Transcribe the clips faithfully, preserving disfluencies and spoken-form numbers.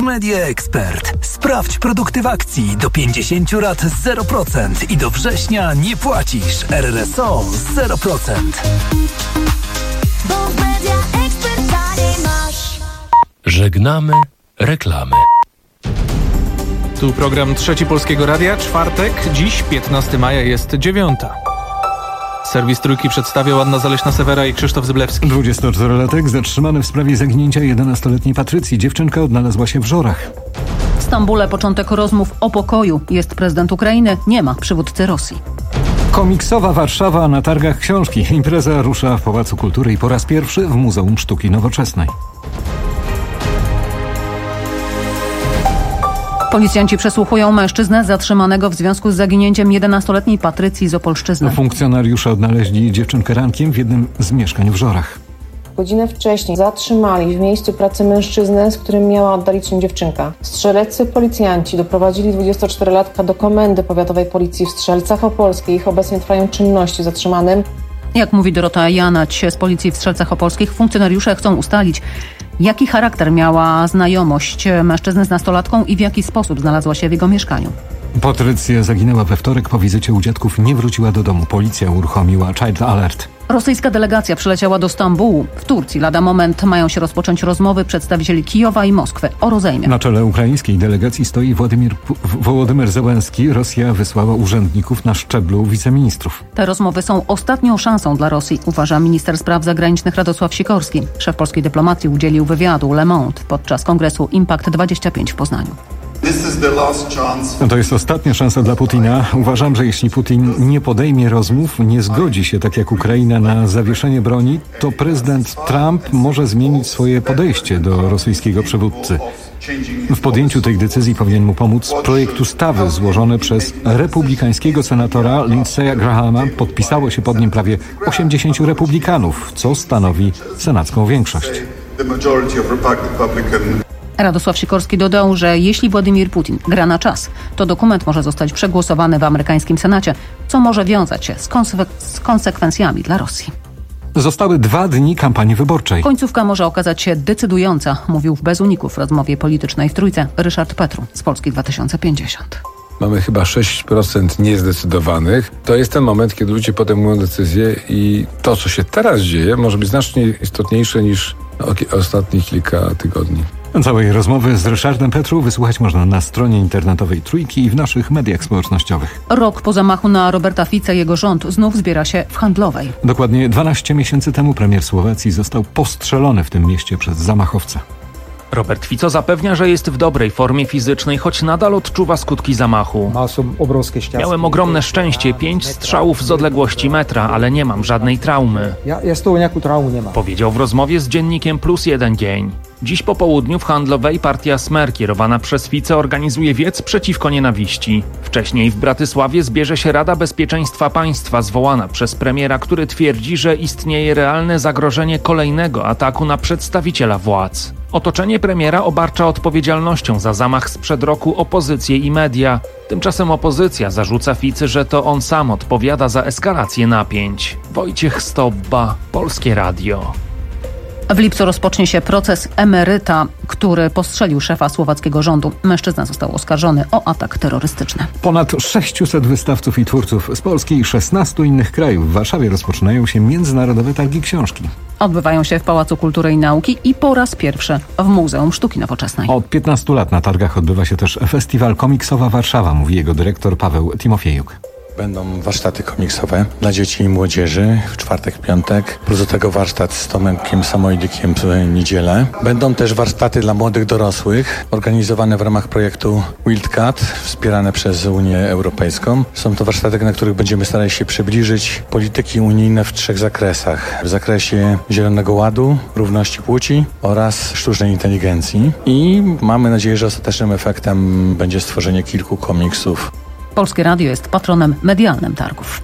Media Expert. Sprawdź produkty w akcji do pięćdziesiąt lat zero procent i do września nie płacisz. R R S O zero procent. Bo w Media Expert taniej masz. Żegnamy reklamy. Tu program Trzeci Polskiego Radia, czwartek, dziś piętnastego maja jest dziewiąta. Serwis Trójki przedstawiał Anna Zaleśna-Sewera i Krzysztof Zyblewski. dwudziestoczterolatek zatrzymany w sprawie zaginięcia jedenastoletniej Patrycji. Dziewczynka odnalazła się w Żorach. W Stambule początek rozmów o pokoju. Jest prezydent Ukrainy, nie ma przywódcy Rosji. Komiksowa Warszawa na targach książki. Impreza rusza w Pałacu Kultury i po raz pierwszy w Muzeum Sztuki Nowoczesnej. Policjanci przesłuchują mężczyznę zatrzymanego w związku z zaginięciem jedenastoletniej Patrycji z Opolszczyzny. Funkcjonariusze odnaleźli dziewczynkę rankiem w jednym z mieszkań w Żorach. Godzinę wcześniej zatrzymali w miejscu pracy mężczyznę, z którym miała oddalić się dziewczynka. Strzeleccy policjanci doprowadzili dwudziestoczterolatka do Komendy Powiatowej Policji w Strzelcach Opolskich. Obecnie trwają czynności z zatrzymanym. Jak mówi Dorota Janać z Policji w Strzelcach Opolskich, funkcjonariusze chcą ustalić, jaki charakter miała znajomość mężczyzny z nastolatką i w jaki sposób znalazła się w jego mieszkaniu. Patrycja zaginęła we wtorek. Po wizycie u dziadków nie wróciła do domu. Policja uruchomiła Child Alert. Rosyjska delegacja przyleciała do Stambułu. W Turcji lada moment mają się rozpocząć rozmowy przedstawicieli Kijowa i Moskwy o rozejmie. Na czele ukraińskiej delegacji stoi Władimir Wołodymyr Zełenski. Rosja wysłała urzędników na szczeblu wiceministrów. Te rozmowy są ostatnią szansą dla Rosji, uważa minister spraw zagranicznych Radosław Sikorski. Szef polskiej dyplomacji udzielił wywiadu Le Monde podczas kongresu Impact dwadzieścia pięć w Poznaniu. To jest ostatnia szansa dla Putina. Uważam, że jeśli Putin nie podejmie rozmów, nie zgodzi się, tak jak Ukraina, na zawieszenie broni, to prezydent Trump może zmienić swoje podejście do rosyjskiego przywódcy. W podjęciu tej decyzji powinien mu pomóc projekt ustawy złożony przez republikańskiego senatora Lindsey'a Grahama. Podpisało się pod nim prawie osiemdziesięciu republikanów, co stanowi senacką większość. Radosław Sikorski dodał, że jeśli Władimir Putin gra na czas, to dokument może zostać przegłosowany w amerykańskim Senacie, co może wiązać się z, konse- z konsekwencjami dla Rosji. Zostały dwa dni kampanii wyborczej. Końcówka może okazać się decydująca, mówił w Bez Uników w rozmowie politycznej w Trójce Ryszard Petru z Polski dwa tysiące pięćdziesiąt. Mamy chyba sześć procent niezdecydowanych. To jest ten moment, kiedy ludzie podejmują decyzje i to, co się teraz dzieje, może być znacznie istotniejsze niż ostatnich kilka tygodni. Całej rozmowy z Ryszardem Petru wysłuchać można na stronie internetowej Trójki i w naszych mediach społecznościowych. Rok po zamachu na Roberta Fica jego rząd znów zbiera się w Handlowej. Dokładnie dwanaście miesięcy temu premier Słowacji został postrzelony w tym mieście przez zamachowca. Robert Fico zapewnia, że jest w dobrej formie fizycznej, choć nadal odczuwa skutki zamachu. Miałem ogromne szczęście, pięć strzałów z odległości metra, ale nie mam żadnej traumy. Powiedział w rozmowie z dziennikiem Plus Jeden Dzień. Dziś po południu w Handlowej partia Smer kierowana przez Fico organizuje wiec przeciwko nienawiści. Wcześniej w Bratysławie zbierze się Rada Bezpieczeństwa Państwa zwołana przez premiera, który twierdzi, że istnieje realne zagrożenie kolejnego ataku na przedstawiciela władz. Otoczenie premiera obarcza odpowiedzialnością za zamach sprzed roku opozycję i media. Tymczasem opozycja zarzuca Ficy, że to on sam odpowiada za eskalację napięć. Wojciech Stobba, Polskie Radio. W lipcu rozpocznie się proces emeryta, który postrzelił szefa słowackiego rządu. Mężczyzna został oskarżony o atak terrorystyczny. Ponad sześciuset wystawców i twórców z Polski i szesnastu innych krajów. W Warszawie rozpoczynają się międzynarodowe targi książki. Odbywają się w Pałacu Kultury i Nauki i po raz pierwszy w Muzeum Sztuki Nowoczesnej. Od piętnastu lat na targach odbywa się też festiwal Komiksowa Warszawa, mówi jego dyrektor Paweł Timofiejuk. Będą warsztaty komiksowe dla dzieci i młodzieży w czwartek, piątek. Plus do tego warsztat z Tomkiem Samojdykiem w niedzielę. Będą też warsztaty dla młodych dorosłych, organizowane w ramach projektu Wildcat, wspierane przez Unię Europejską. Są to warsztaty, na których będziemy starali się przybliżyć polityki unijne w trzech zakresach. W zakresie Zielonego Ładu, równości płci oraz sztucznej inteligencji. I mamy nadzieję, że ostatecznym efektem będzie stworzenie kilku komiksów. Polskie Radio jest patronem medialnym targów.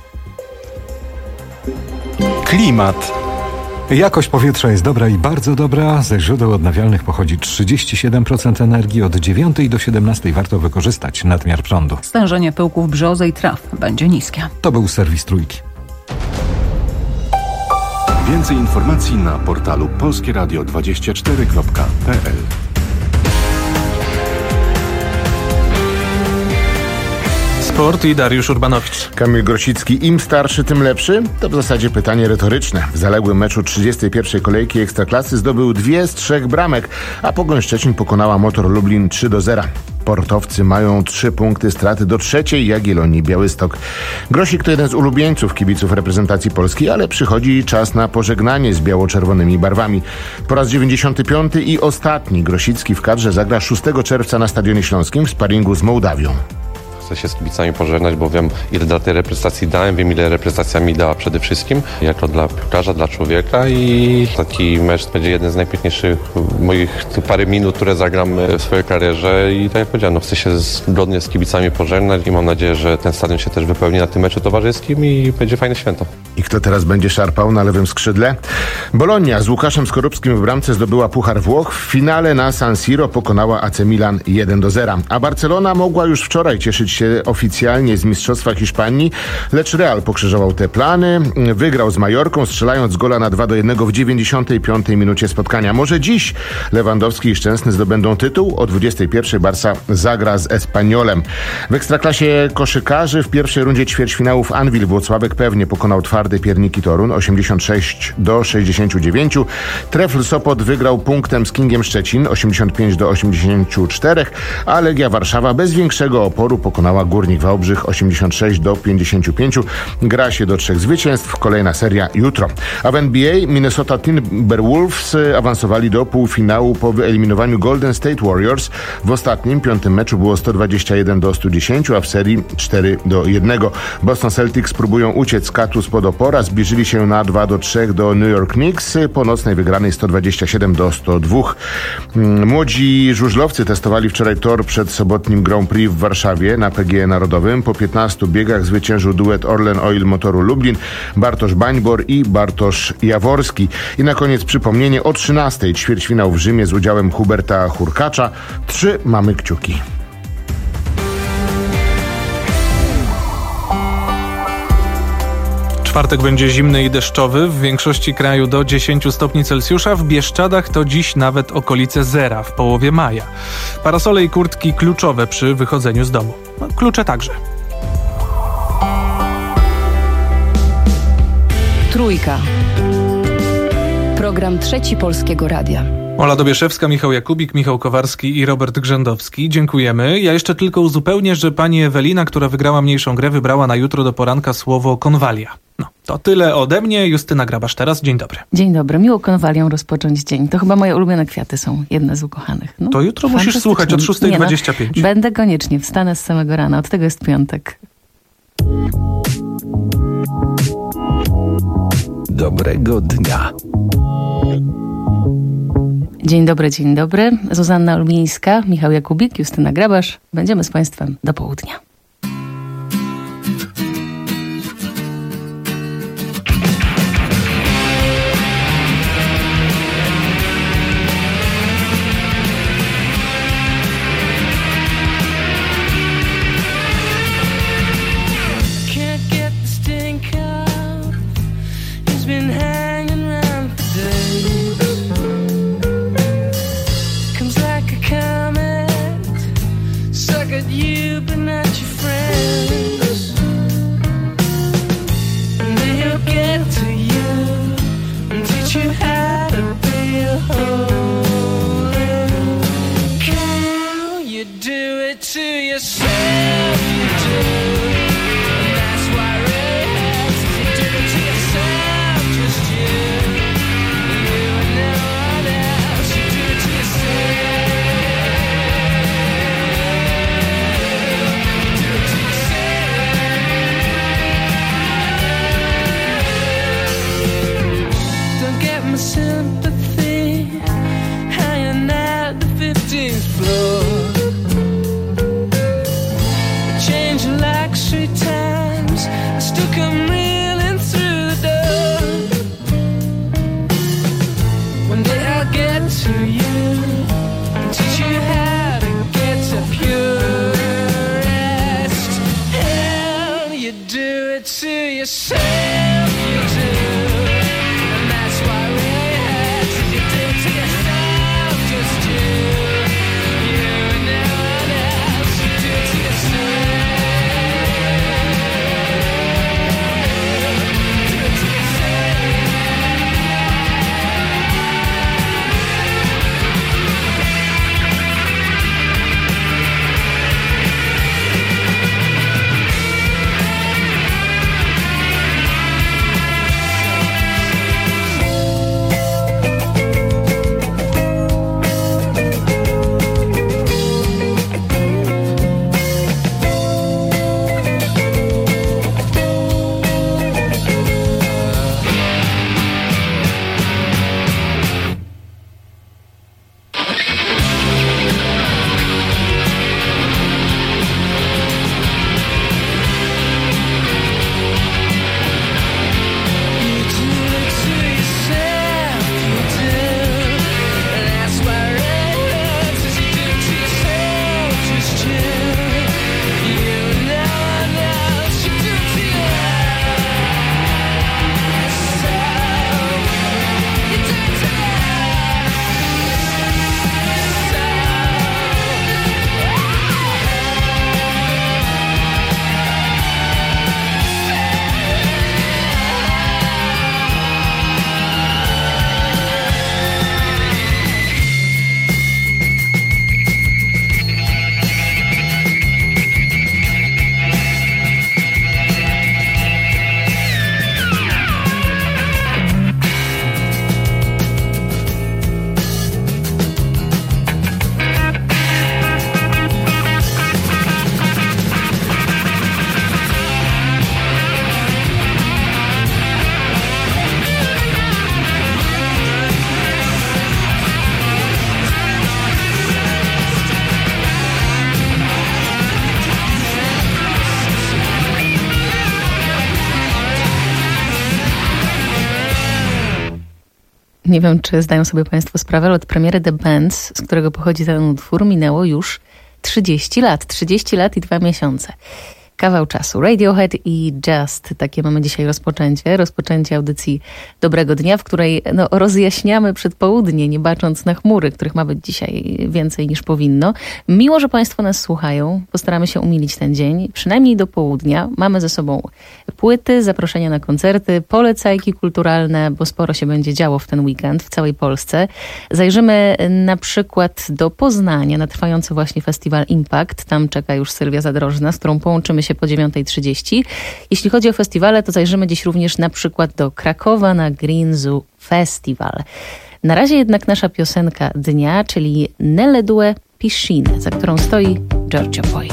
Klimat. Jakość powietrza jest dobra i bardzo dobra. Ze źródeł odnawialnych pochodzi trzydzieści siedem procent energii. Od dziewiątej do siedemnastej warto wykorzystać nadmiar prądu. Stężenie pyłków brzozy i traw będzie niskie. To był serwis Trójki. Więcej informacji na portalu polskieradio dwadzieścia cztery kropka p l. Sport i Dariusz Urbanowicz. Kamil Grosicki, im starszy, tym lepszy? To w zasadzie pytanie retoryczne. W zaległym meczu trzydziestej pierwszej kolejki Ekstraklasy zdobył dwie z trzech bramek, a Pogoń Szczecin pokonała Motor Lublin trzy do zera. Portowcy mają trzy punkty straty do trzeciej Jagiellonii Białystok. Grosik to jeden z ulubieńców kibiców reprezentacji Polski, ale przychodzi czas na pożegnanie z biało-czerwonymi barwami. Po raz dziewięćdziesiąty piąty i ostatni Grosicki w kadrze zagra szóstego czerwca na Stadionie Śląskim w sparingu z Mołdawią. Chcę się z kibicami pożegnać, bo wiem, ile dla tej reprezentacji dałem, wiem, ile reprezentacja mi dała przede wszystkim, jako dla piłkarza, dla człowieka i taki mecz będzie jeden z najpiękniejszych moich parę minut, które zagram w swojej karierze i tak jak powiedziałem, no, chcę się zgodnie z kibicami pożegnać i mam nadzieję, że ten stadion się też wypełni na tym meczu towarzyskim i będzie fajne święto. I kto teraz będzie szarpał na lewym skrzydle? Bologna z Łukaszem Skorupskim w bramce zdobyła Puchar Włoch. W finale na San Siro pokonała A C Milan jeden do zera. A Barcelona mogła już wczoraj cieszyć się oficjalnie z Mistrzostwa Hiszpanii, lecz Real pokrzyżował te plany. Wygrał z Majorką, strzelając gola na dwa do jednego w dziewięćdziesiątej piątej minucie spotkania. Może dziś Lewandowski i Szczęsny zdobędą tytuł. O dwudziestej pierwszej Barca zagra z Espanyolem. W Ekstraklasie koszykarzy w pierwszej rundzie ćwierćfinałów Anwil Włocławek pewnie pokonał twardy Pierniki Torun osiemdziesiąt sześć do sześćdziesięciu dziewięciu. Trefl Sopot wygrał punktem z Kingiem Szczecin osiemdziesiąt pięć do osiemdziesięciu czterech, a Legia Warszawa bez większego oporu pokonała Górnik Wałbrzych osiemdziesiąt sześć do pięćdziesięciu pięciu. Gra się do trzech zwycięstw. Kolejna seria jutro. A w N B A Minnesota Timberwolves awansowali do półfinału po wyeliminowaniu Golden State Warriors. W ostatnim, piątym meczu było sto dwadzieścia jeden do stu dziesięciu, a w serii cztery do jednego. Boston Celtics próbują uciec z katu spod opora. Zbliżyli się na dwa do trzech do New York Knicks. Po nocnej wygranej sto dwadzieścia siedem do stu dwóch. Młodzi żużlowcy testowali wczoraj tor przed sobotnim Grand Prix w Warszawie na P G E Narodowym. Po piętnastu biegach zwyciężył duet Orlen Oil Motoru Lublin, Bartosz Bańbor i Bartosz Jaworski. I na koniec przypomnienie o trzynastej ćwierćfinał w Rzymie z udziałem Huberta Hurkacza. Trzy mamy kciuki. Czwartek będzie zimny i deszczowy, w większości kraju do dziesięciu stopni Celsjusza, w Bieszczadach to dziś nawet okolice zera w połowie maja. Parasole i kurtki kluczowe przy wychodzeniu z domu. No, klucze także. Trójka. Program Trzeci Polskiego Radia. Ola Dobieszewska, Michał Jakubik, Michał Kowarski i Robert Grzędowski. Dziękujemy. Ja jeszcze tylko uzupełnię, że pani Ewelina, która wygrała mniejszą grę, wybrała na jutro do poranka słowo konwalia. No, to tyle ode mnie. Justyna Grabasz teraz. Dzień dobry. Dzień dobry. Miło konwalią rozpocząć dzień. To chyba moje ulubione kwiaty są. Jedne z ukochanych. No, to jutro musisz słuchać od szóstej dwadzieścia pięć. No, będę koniecznie. Wstanę z samego rana. Od tego jest piątek. Dobrego dnia. Dzień dobry, dzień dobry. Zuzanna Olmińska, Michał Jakubik, Justyna Grabasz. Będziemy z Państwem do południa. Nie wiem, czy zdają sobie Państwo sprawę, ale od premiery The Bands, z którego pochodzi ten utwór, minęło już trzydzieści lat. trzydzieści lat i dwa miesiące. Kawał czasu. Radiohead i Just. Takie mamy dzisiaj rozpoczęcie. Rozpoczęcie audycji Dobrego Dnia, w której no, rozjaśniamy przedpołudnie, nie bacząc na chmury, których ma być dzisiaj więcej niż powinno. Miło, że Państwo nas słuchają. Postaramy się umilić ten dzień. Przynajmniej do południa. Mamy ze sobą płyty, zaproszenia na koncerty, polecajki kulturalne, bo sporo się będzie działo w ten weekend w całej Polsce. Zajrzymy na przykład do Poznania na trwający właśnie festiwal Impact. Tam czeka już Sylwia Zadrożna, z którą połączymy się po dziewiąta trzydzieści. Jeśli chodzi o festiwale, to zajrzymy dziś również na przykład do Krakowa na Green Zoo Festival. Na razie jednak nasza piosenka dnia, czyli Nelle due piscine, za którą stoi Giorgio Poi.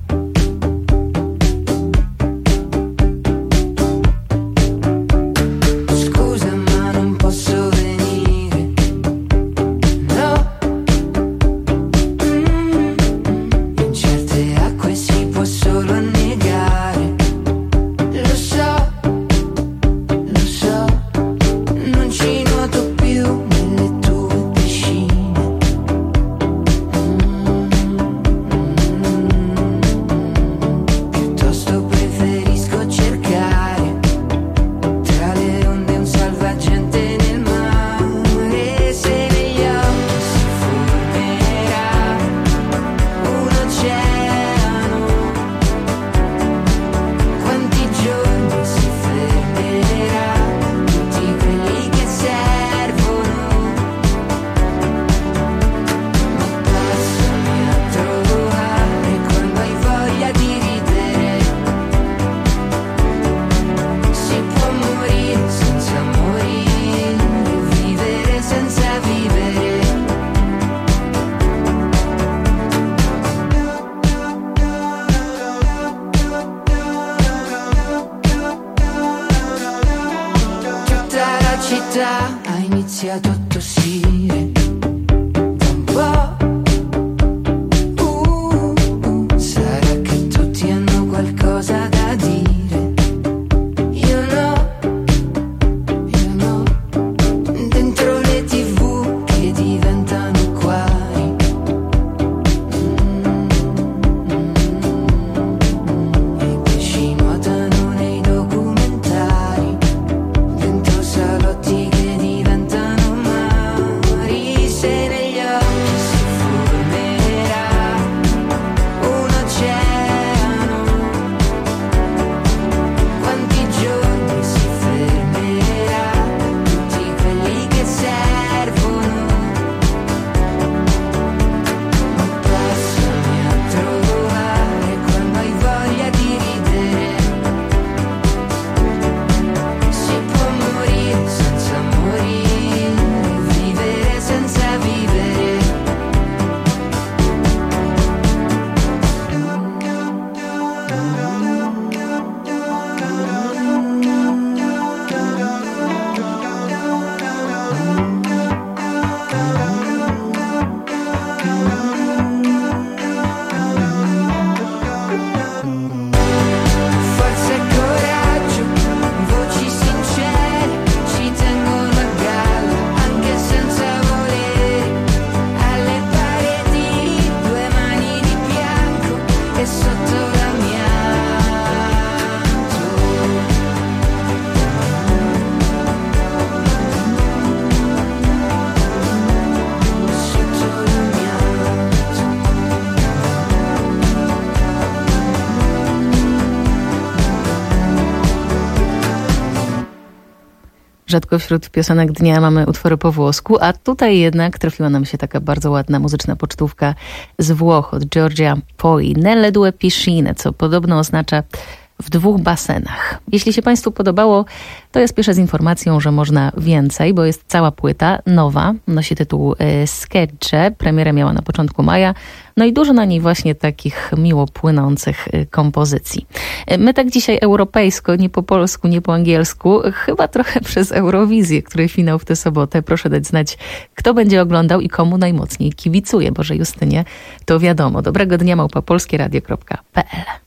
Rzadko wśród piosenek dnia mamy utwory po włosku, a tutaj jednak trafiła nam się taka bardzo ładna muzyczna pocztówka z Włoch od Giorgia Poi. Nelle due piscine, co podobno oznacza w dwóch basenach. Jeśli się Państwu podobało, to ja spieszę z informacją, że można więcej, bo jest cała płyta nowa, nosi tytuł y, Sketche, premierę miała na początku maja, no i dużo na niej właśnie takich miło płynących y, kompozycji. Y, my tak dzisiaj europejsko, nie po polsku, nie po angielsku, chyba trochę przez Eurowizję, której finał w tę sobotę. Proszę dać znać, kto będzie oglądał i komu najmocniej kibicuje, bo że Justynie to wiadomo. Dobrego dnia, małpa polskieradio kropka pe el.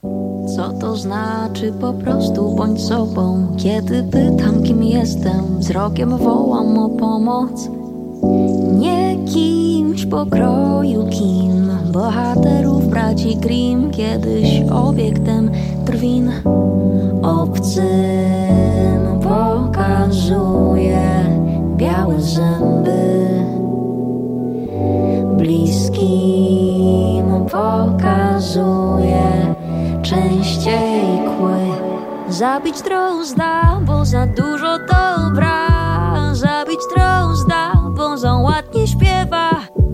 Co to znaczy po prostu bądź sobą? Kiedy pytam, kim jestem, wzrokiem wołam o pomoc. Nie kimś pokroju kim, bohaterów braci Grimm, kiedyś obiektem drwin. Obcym pokazuje białe zęby, bliskim pokazuje częściej kły. Zabić drozda, bo za dużo dobra. Zabić drozda, bo za ładnie śpiewa.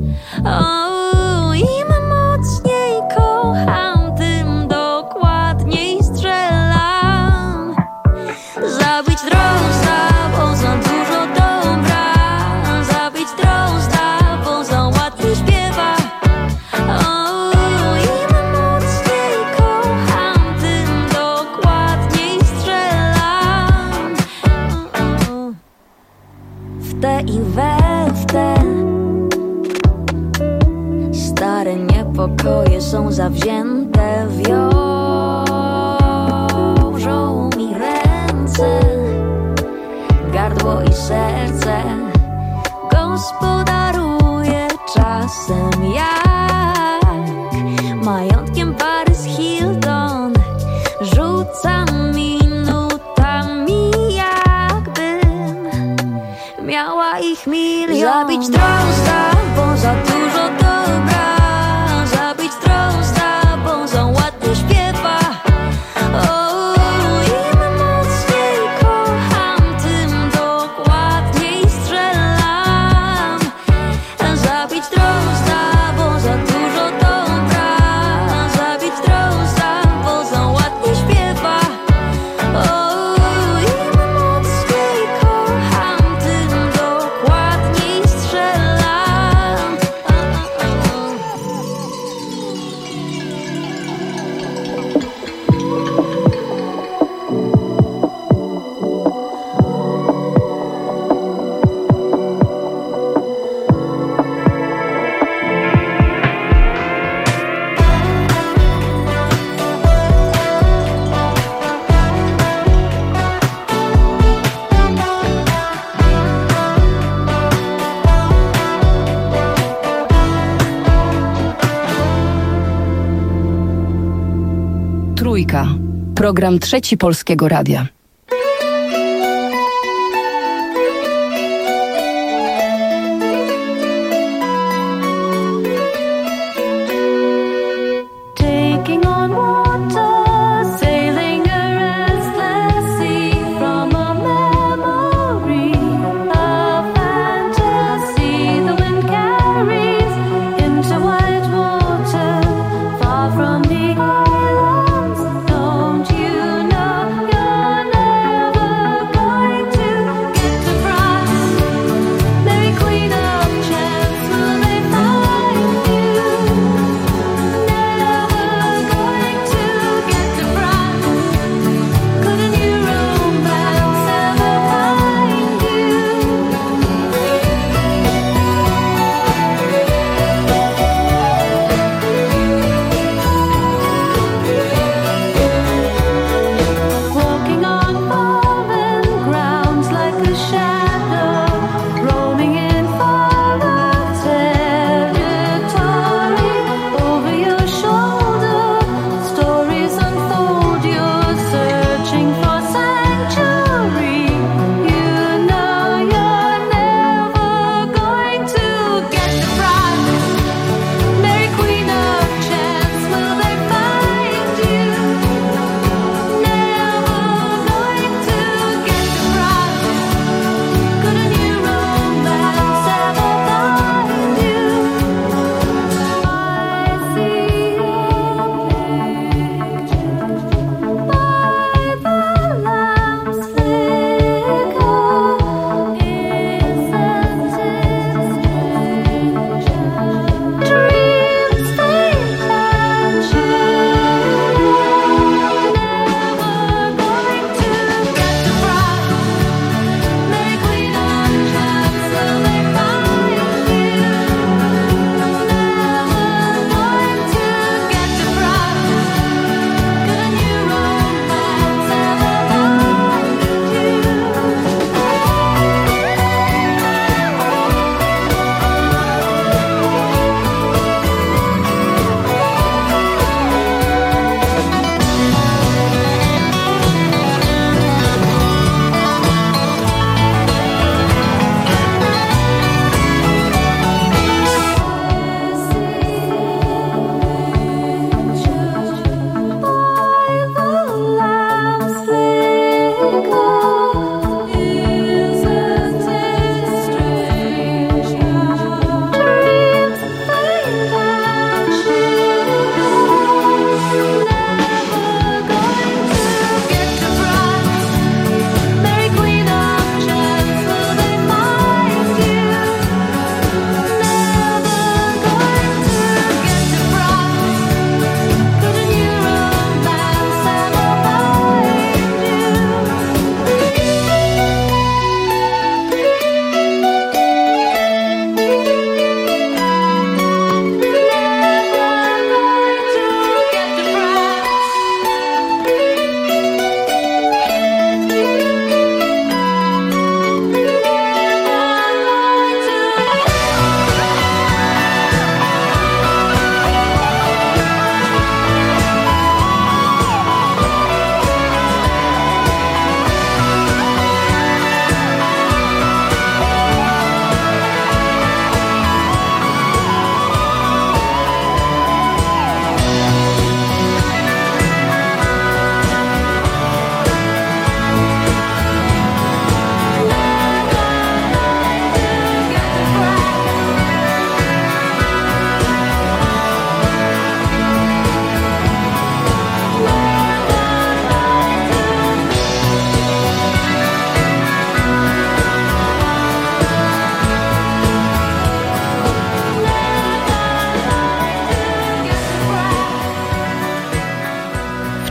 O, im mocniej kocham, tym dokładniej strzelam. Zabić drozda, bo za dużo dobra. Zabić drozda, bo za ładnie śpiewa. O, im mocniej kocham, tym dokładniej strzelam. W te i we w te stare niepokoje są zawzięte, wiążą mi ręce, gardło i serce. Gospodaruję czasem jak majątkiem Paris Hilton. Rzucam minutami, jakbym miała ich milion. Zabić drozda, bo za dużo dobra. Zabić drozda, bo za ładnie śpiewa. O, im mocniej kocham, tym dokładniej strzelam. Zabić drozda, bo za dużo dobra. Zabić drozda, bo za ładnie śpiewa. O, im mocniej kocham, tym dokładniej strzelam. Trójka. Program Trzeci Polskiego Radia. Taking on water, sailing a restless sea from a memory, a fantasy the wind carries into white water, far from the islands. Don't you know you're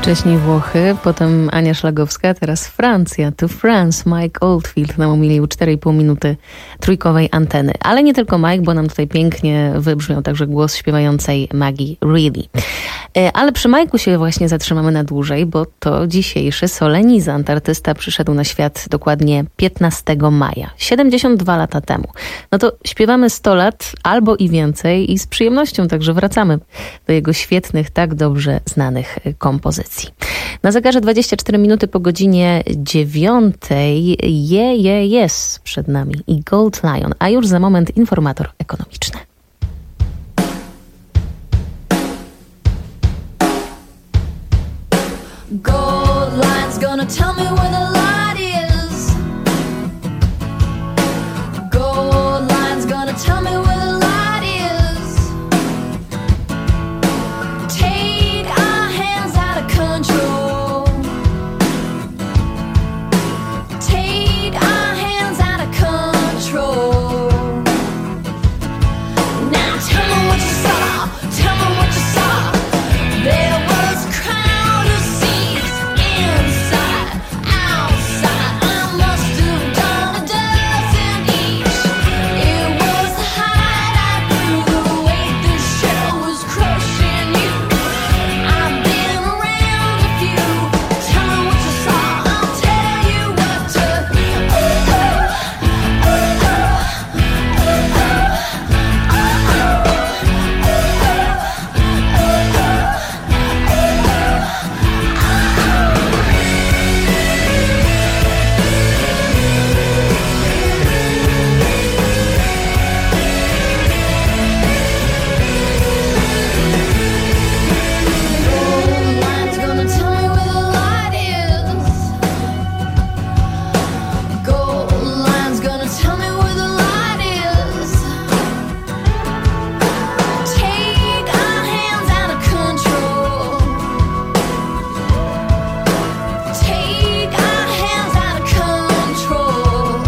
Wcześniej Włochy, potem Ania Szlagowska, teraz Francja. To France, Mike Oldfield nam umilił cztery i pół minuty trójkowej anteny. Ale nie tylko Mike, bo nam tutaj pięknie wybrzmiał także głos śpiewającej Maggie Reilly. Ale przy Majku się właśnie zatrzymamy na dłużej, bo to dzisiejszy solenizant. Artysta przyszedł na świat dokładnie piętnastego maja, siedemdziesiąt dwa lata temu. No to śpiewamy sto lat albo i więcej i z przyjemnością także wracamy do jego świetnych, tak dobrze znanych kompozycji. Na zegarze dwadzieścia cztery minuty po godzinie dziewiątej. Je, je, jest przed nami i Gold Lion, a już za moment informator ekonomiczny. Gold line's gonna tell me where the light is. Gold line's gonna tell me where the light is. Take our hands out of control. Take our hands out of control. Now tell me what you saw. Tell me what you saw. There was a crowd of seas inside, outside. I must have done a dozen each. It was the height I grew, the weight the shell was crushing you. I've been around a few. Tell me what you saw, I'll tell you what to. Oh, oh, oh, oh, Gold line's gonna tell me where the light is. Gold line's gonna tell me where the light is. Take our hands out of control. Take our hands out of control.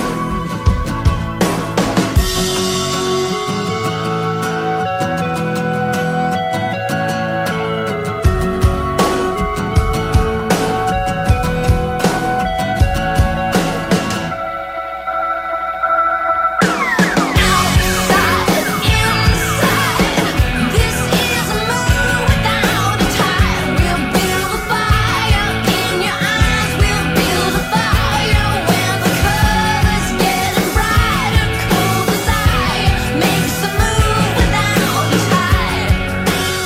This is a moon without a tide. We'll build a fire in your eyes. We'll build a fire when the colors getting brighter. Cool desire makes a move without a tide.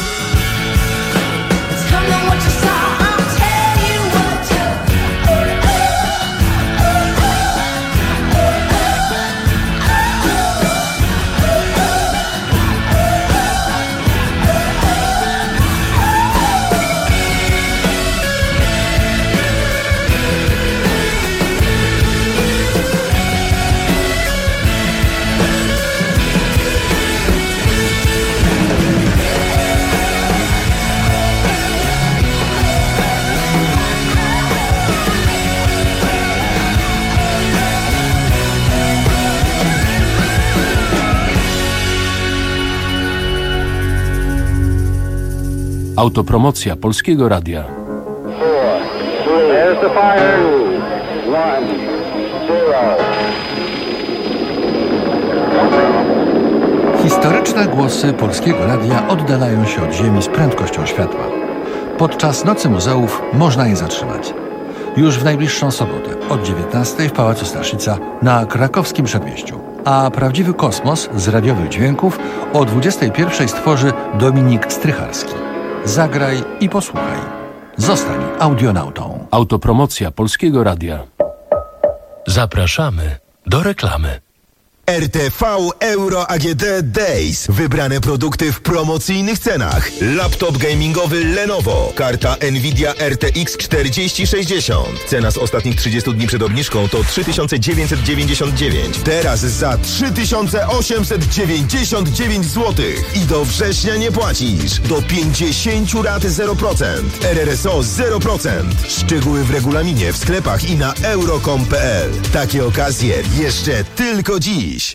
Tell me what you saw, I'll tell you what to. Oh, Autopromocja Polskiego Radia. There's the fire. One, zero. Historyczne głosy Polskiego Radia oddalają się od Ziemi z prędkością światła. Podczas Nocy Muzeów można je zatrzymać. Już w najbliższą sobotę od dziewiętnastej w Pałacu Staszica na krakowskim Przedmieściu. A prawdziwy kosmos z radiowych dźwięków o dwudziestej pierwszej stworzy Dominik Strycharski. Zagraj i posłuchaj. Zostań audionautą. Autopromocja Polskiego Radia. Zapraszamy do reklamy. R T V Euro A G D Days. Wybrane produkty w promocyjnych cenach. Laptop gamingowy Lenovo. Karta Nvidia R T X czterdzieści sześćdziesiąt. Cena z ostatnich trzydziestu dni przed obniżką to trzy tysiące dziewięćset dziewięćdziesiąt dziewięć. Teraz za trzy tysiące osiemset dziewięćdziesiąt dziewięć złotych. I do września nie płacisz. Do pięćdziesięciu rat zero procent. R R S O zero procent. Szczegóły w regulaminie, w sklepach i na euro kropka com kropka p l. Takie okazje jeszcze tylko dziś.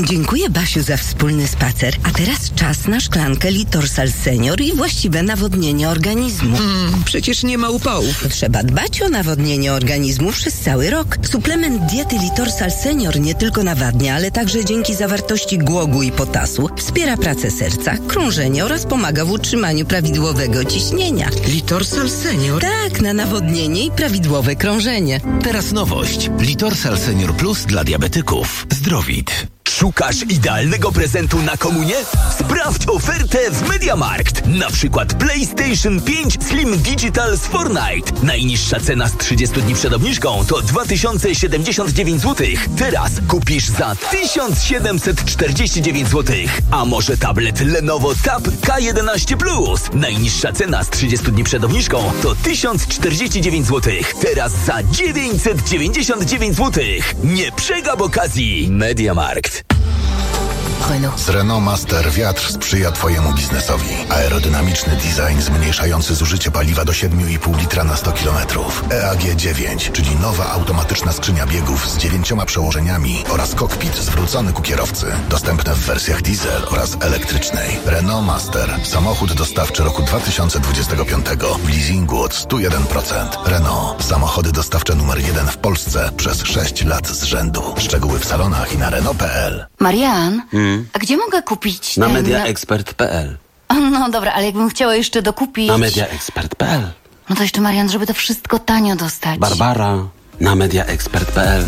Dziękuję, Basiu, za wspólny spacer. A teraz czas na szklankę Litorsal Senior i właściwe nawodnienie organizmu. Mm, przecież nie ma upałów. Trzeba dbać o nawodnienie organizmu przez cały rok. Suplement diety Litorsal Senior nie tylko nawadnia, ale także dzięki zawartości głogu i potasu wspiera pracę serca, krążenie oraz pomaga w utrzymaniu prawidłowego ciśnienia. Litorsal Senior? Tak, na nawodnienie i prawidłowe krążenie. Teraz nowość. Litorsal Senior Plus dla diabetyków. Zdrowit. Szukasz idealnego prezentu na komunię? Sprawdź ofertę w MediaMarkt. Na przykład PlayStation pięć Slim Digital z Fortnite. Najniższa cena z trzydziestu dni przed obniżką to dwa tysiące siedemdziesiąt dziewięć złotych. Teraz kupisz za tysiąc siedemset czterdzieści dziewięć złotych. A może tablet Lenovo Tab K jedenaście plus? Najniższa cena z trzydziestu dni przed obniżką to tysiąc czterdzieści dziewięć złotych. Teraz za dziewięćset dziewięćdziesiąt dziewięć złotych. Nie przegap okazji. MediaMarkt. Z Renault Master wiatr sprzyja Twojemu biznesowi. Aerodynamiczny design zmniejszający zużycie paliwa do siedem i pół litra na sto kilometrów. E A G dziewięć, czyli nowa automatyczna skrzynia biegów z dziewięcioma przełożeniami oraz kokpit zwrócony ku kierowcy. Dostępne w wersjach diesel oraz elektrycznej. Renault Master. Samochód dostawczy roku dwa tysiące dwudziestego piątego w leasingu od sto jeden procent. Renault. Samochody dostawcze numer jeden w Polsce przez sześć lat z rzędu. Szczegóły w salonach i na Renault kropka p l. Marian, Hmm? a gdzie mogę kupić Na ten... mediaexpert kropka p l. No dobra, ale jakbym chciała jeszcze dokupić... Na mediaexpert kropka p l. No to jeszcze, Marian, żeby to wszystko tanio dostać. Barbara, na mediaexpert kropka p l.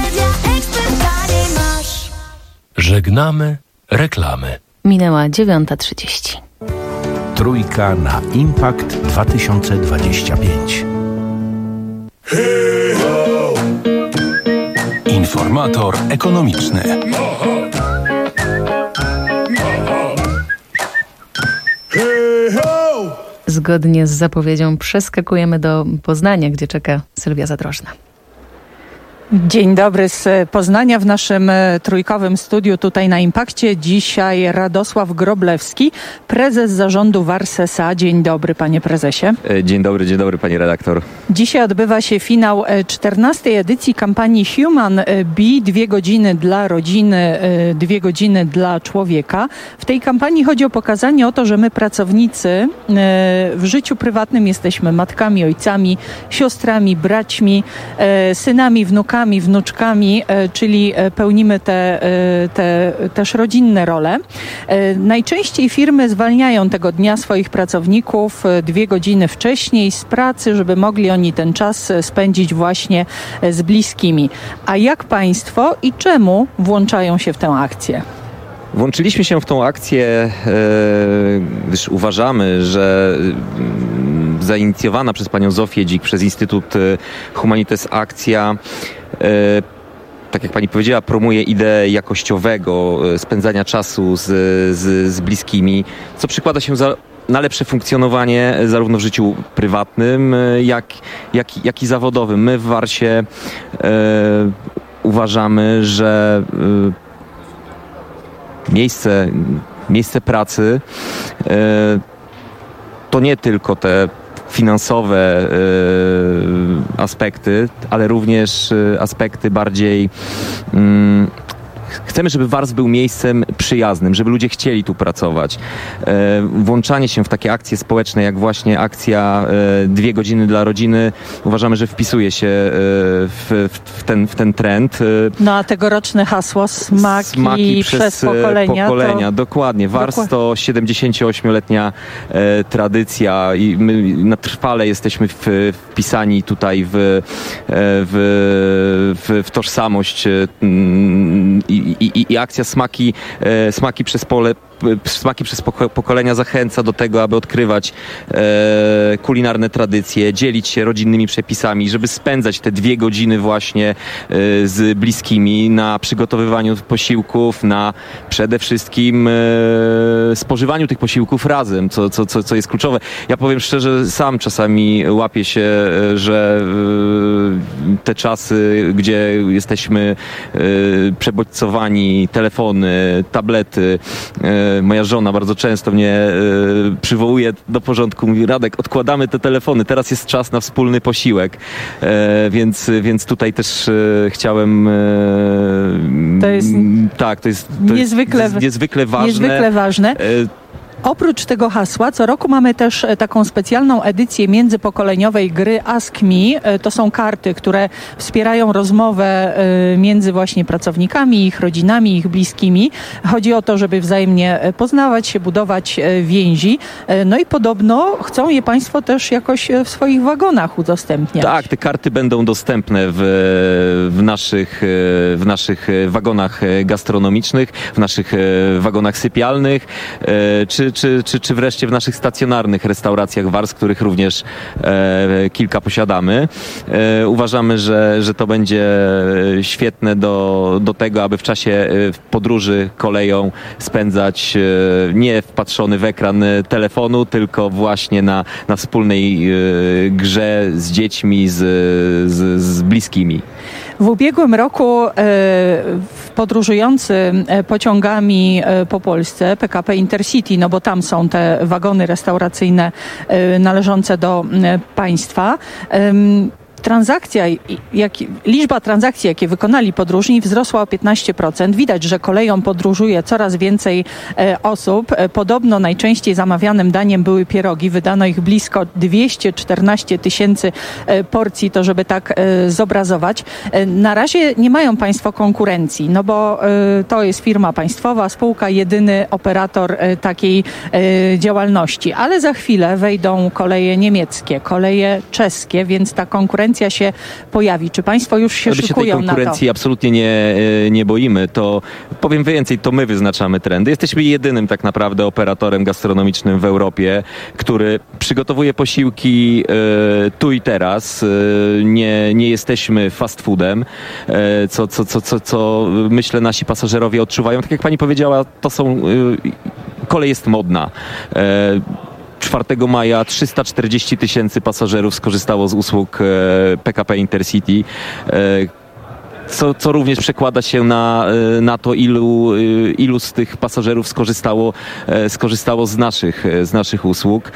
Żegnamy reklamy. Minęła dziewiąta trzydzieści. Trójka na Impact dwa tysiące dwadzieścia pięć. Informator ekonomiczny. Zgodnie z zapowiedzią przeskakujemy do Poznania, gdzie czeka Sylwia Zadrożna. Dzień dobry z Poznania w naszym trójkowym studiu tutaj na Impakcie. Dzisiaj Radosław Groblewski, prezes zarządu Wars S A. Dzień dobry, panie prezesie. Dzień dobry, dzień dobry, pani redaktor. Dzisiaj odbywa się finał czternastej edycji kampanii Human Bee. Dwie godziny dla rodziny, dwie godziny dla człowieka. W tej kampanii chodzi o pokazanie o to, że my pracownicy w życiu prywatnym jesteśmy matkami, ojcami, siostrami, braćmi, synami, wnukami, wnuczkami, czyli pełnimy te, te też rodzinne role. Najczęściej firmy zwalniają tego dnia swoich pracowników dwie godziny wcześniej z pracy, żeby mogli oni ten czas spędzić właśnie z bliskimi. A jak państwo i czemu włączają się w tę akcję? Włączyliśmy się w tą akcję, gdyż uważamy, że zainicjowana przez panią Zofię Dzik, przez Instytut Humanites akcja, tak jak pani powiedziała, promuje ideę jakościowego spędzania czasu z, z, z bliskimi, co przykłada się za, na lepsze funkcjonowanie zarówno w życiu prywatnym, jak, jak, jak i zawodowym. My w Warsie e, uważamy, że e, miejsce, miejsce pracy e, to nie tylko te finansowe y, aspekty, ale również y, aspekty bardziej... Y, Chcemy, żeby Wars był miejscem przyjaznym, żeby ludzie chcieli tu pracować. E, włączanie się w takie akcje społeczne, jak właśnie akcja e, Dwie godziny dla rodziny, uważamy, że wpisuje się e, w, w, ten, w ten trend. No a tegoroczne hasło smaki, smaki przez, przez pokolenia. pokolenia to... Dokładnie. Wars to siedemdziesięcioośmioletnia e, tradycja i my na trwale jesteśmy w, wpisani tutaj w, w, w, w tożsamość e, i I, i, i akcja smaki, e, smaki przez pole, smaki przez pokolenia zachęca do tego, aby odkrywać e, kulinarne tradycje, dzielić się rodzinnymi przepisami, żeby spędzać te dwie godziny właśnie e, z bliskimi na przygotowywaniu posiłków, na przede wszystkim e, spożywaniu tych posiłków razem, co, co, co, co jest kluczowe. Ja powiem szczerze, sam czasami łapię się, że e, te czasy, gdzie jesteśmy e, przebodźcowani, telefony, tablety, e, moja żona bardzo często mnie e, przywołuje do porządku, mówi: Radek, odkładamy te telefony, teraz jest czas na wspólny posiłek, e, więc, więc tutaj też e, chciałem e, To jest tak, to jest, to niezwykle, jest niezwykle ważne. Niezwykle ważne. E, Oprócz tego hasła, co roku mamy też e, taką specjalną edycję międzypokoleniowej gry Ask Me. E, To są karty, które wspierają rozmowę e, między właśnie pracownikami, ich rodzinami, ich bliskimi. Chodzi o to, żeby wzajemnie e, poznawać się, budować e, więzi. E, No i podobno chcą je Państwo też jakoś e, w swoich wagonach udostępniać. Tak, te karty będą dostępne w, w, naszych, w naszych wagonach gastronomicznych, w naszych wagonach sypialnych, czy, czy, czy, czy wreszcie w naszych stacjonarnych restauracjach Wars, których również e, kilka posiadamy. E, uważamy, że, że to będzie świetne do, do tego, aby w czasie podróży koleją spędzać e, nie wpatrzony w ekran telefonu, tylko właśnie na, na wspólnej e, grze z dziećmi, z, z, z bliskimi. W ubiegłym roku e, podróżujący e, pociągami e, po Polsce, P K P Intercity, no bo tam są te wagony restauracyjne e, należące do e, państwa, e, Transakcja, jak, liczba transakcji, jakie wykonali podróżni, wzrosła o piętnaście procent. Widać, że koleją podróżuje coraz więcej e, osób. E, podobno najczęściej zamawianym daniem były pierogi. Wydano ich blisko dwieście czternaście tysięcy e, porcji, to żeby tak e, zobrazować. E, na razie nie mają Państwo konkurencji, no bo e, to jest firma państwowa, spółka, jedyny operator e, takiej e, działalności. Ale za chwilę wejdą koleje niemieckie, koleje czeskie, więc ta konkurencja się pojawi. Czy Państwo już się My się szykują tej na to? konkurencji absolutnie nie, nie boimy. To powiem więcej, to my wyznaczamy trendy. Jesteśmy jedynym tak naprawdę operatorem gastronomicznym w Europie, który przygotowuje posiłki e, tu i teraz. E, nie, nie jesteśmy fast foodem, e, co, co, co, co, co myślę nasi pasażerowie odczuwają. Tak jak pani powiedziała, to są... E, kolej jest modna. E, czwartego maja trzysta czterdzieści tysięcy pasażerów skorzystało z usług P K P Intercity, co, co również przekłada się na, na to, ilu, ilu z tych pasażerów skorzystało, skorzystało z naszych, z naszych usług.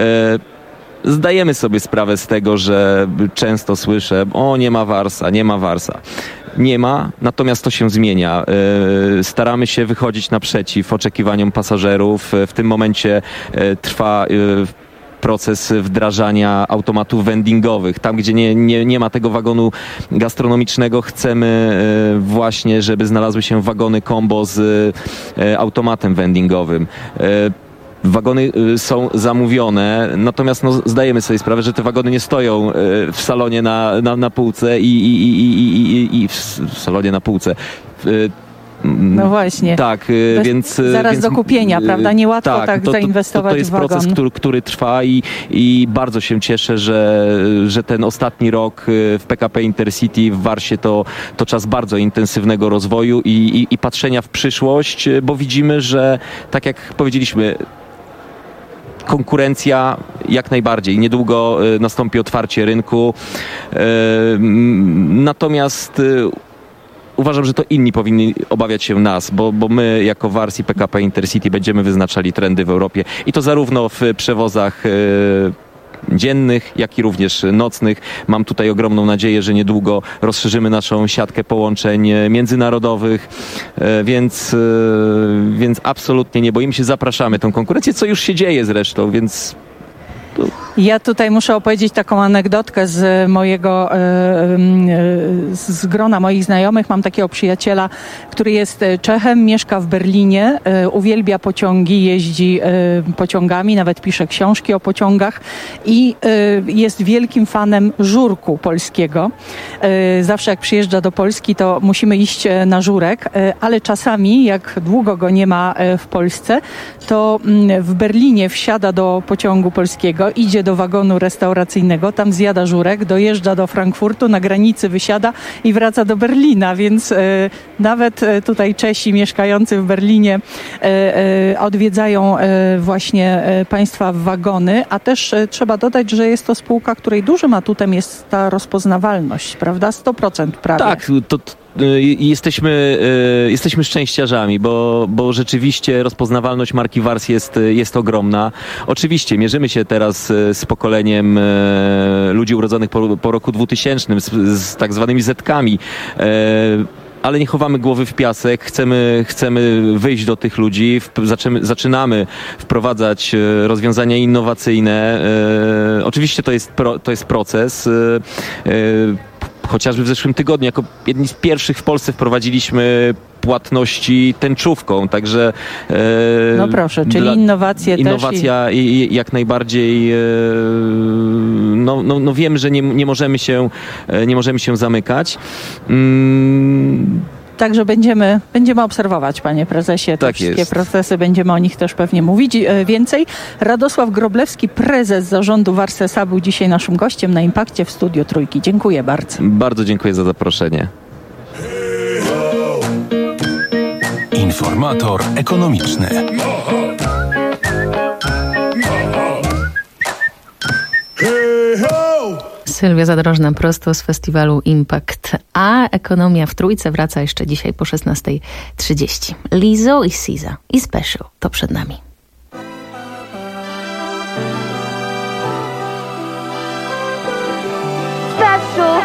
Zdajemy sobie sprawę z tego, że często słyszę: o, nie ma Warsa, nie ma Warsa. Nie ma, natomiast to się zmienia. Staramy się wychodzić naprzeciw oczekiwaniom pasażerów. W tym momencie trwa proces wdrażania automatów vendingowych. Tam, gdzie nie, nie, nie ma tego wagonu gastronomicznego, chcemy właśnie, żeby znalazły się wagony combo z automatem vendingowym. Wagony są zamówione, natomiast no, zdajemy sobie sprawę, że te wagony nie stoją w salonie na, na, na półce i, i, i, i, i w salonie na półce. No właśnie. Tak, Bez, więc... Zaraz więc, do kupienia, prawda? Niełatwo tak, tak to, zainwestować to, to jest w wagon. proces, który, który trwa i, i bardzo się cieszę, że, że ten ostatni rok w P K P Intercity w Warsie to, to czas bardzo intensywnego rozwoju i, i, i patrzenia w przyszłość, bo widzimy, że tak jak powiedzieliśmy, konkurencja jak najbardziej. Niedługo nastąpi otwarcie rynku. Natomiast uważam, że to inni powinni obawiać się nas, bo, bo my jako Wars i P K P Intercity będziemy wyznaczali trendy w Europie. I to zarówno w przewozach dziennych, jak i również nocnych. Mam tutaj ogromną nadzieję, że niedługo rozszerzymy naszą siatkę połączeń międzynarodowych, więc, więc absolutnie nie boimy się, zapraszamy tę konkurencję, co już się dzieje zresztą, więc... Ja tutaj muszę opowiedzieć taką anegdotkę z mojego, z grona moich znajomych. Mam takiego przyjaciela, który jest Czechem, mieszka w Berlinie, uwielbia pociągi, jeździ pociągami, nawet pisze książki o pociągach i jest wielkim fanem żurku polskiego. Zawsze jak przyjeżdża do Polski, to musimy iść na żurek, ale czasami, jak długo go nie ma w Polsce, to w Berlinie wsiada do pociągu polskiego, idzie do wagonu restauracyjnego, tam zjada żurek, dojeżdża do Frankfurtu, na granicy wysiada i wraca do Berlina, więc e, nawet e, tutaj Czesi mieszkający w Berlinie e, e, odwiedzają e, właśnie e, państwa wagony, a też e, trzeba dodać, że jest to spółka, której dużym atutem jest ta rozpoznawalność, prawda? sto procent prawie. Tak, to... to... y, jesteśmy, y, jesteśmy szczęściarzami, bo, bo rzeczywiście rozpoznawalność marki Wars jest, jest ogromna. Oczywiście mierzymy się teraz z pokoleniem y, ludzi urodzonych po, po roku dwutysięcznym, z, z tak zwanymi zetkami. Y, ale nie chowamy głowy w piasek, chcemy, chcemy wyjść do tych ludzi, w, zaczynamy, zaczynamy wprowadzać e, rozwiązania innowacyjne. E, oczywiście to jest, pro, to jest proces. E, e, chociażby w zeszłym tygodniu jako jedni z pierwszych w Polsce wprowadziliśmy płatności tęczówką, także... E, no proszę, czyli dla, innowacje innowacja też. I... i jak najbardziej... E, no, no, no wiemy, że nie, nie, możemy się, nie możemy się zamykać. Mm. Także będziemy, będziemy obserwować, panie prezesie, te tak wszystkie jest. procesy, będziemy o nich też pewnie mówić więcej. Radosław Groblewski, prezes zarządu Wars S A, był dzisiaj naszym gościem na Impakcie w Studiu Trójki. Dziękuję bardzo. Bardzo dziękuję za zaproszenie. Informator ekonomiczny. Sylwia Zadrożna prosto z festiwalu Impact, a Ekonomia w Trójce wraca jeszcze dzisiaj po szesnasta trzydzieści. Lizzo i Siza i Special to przed nami. Special.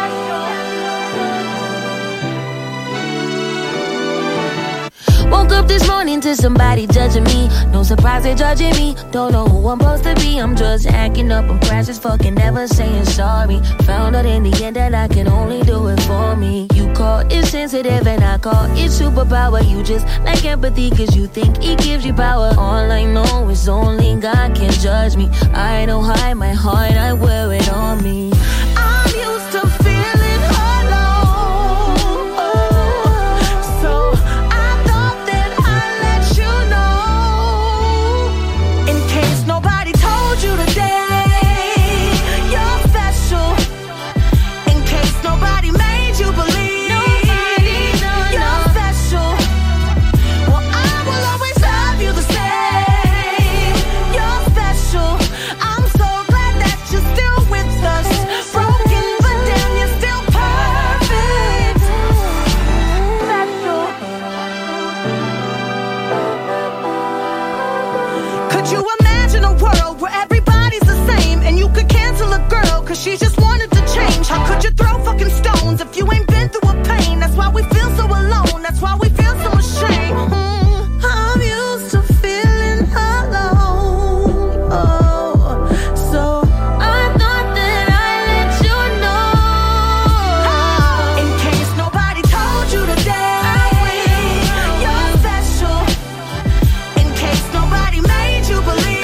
Woke up this morning to somebody judging me. No surprise they judging me. Don't know who I'm supposed to be. I'm just acting up. I'm crash as fucking never saying sorry. Found out in the end that I can only do it for me. You call it sensitive and I call it superpower. You just like empathy cause you think it gives you power. All I know is only God can judge me. I don't hide my heart, I wear it on me. I'm used to feeling alone. So you today, you're special. In case nobody made you believe, nobody, no, you're no. special. Well, I will always love you the same. You're special. I'm so glad that you're still with us. Broken, but damn, you're still perfect. Special. Could you imagine a world where everybody's the same and you could cancel a girl cause she just wanted to change? How could you throw fucking stones if you ain't been through a pain? That's why we feel so alone, that's why we feel so ashamed. Mm, I'm used to feeling alone. Oh, so I thought that I'd let you know. In case nobody told you today, you're special. In case nobody made you believe.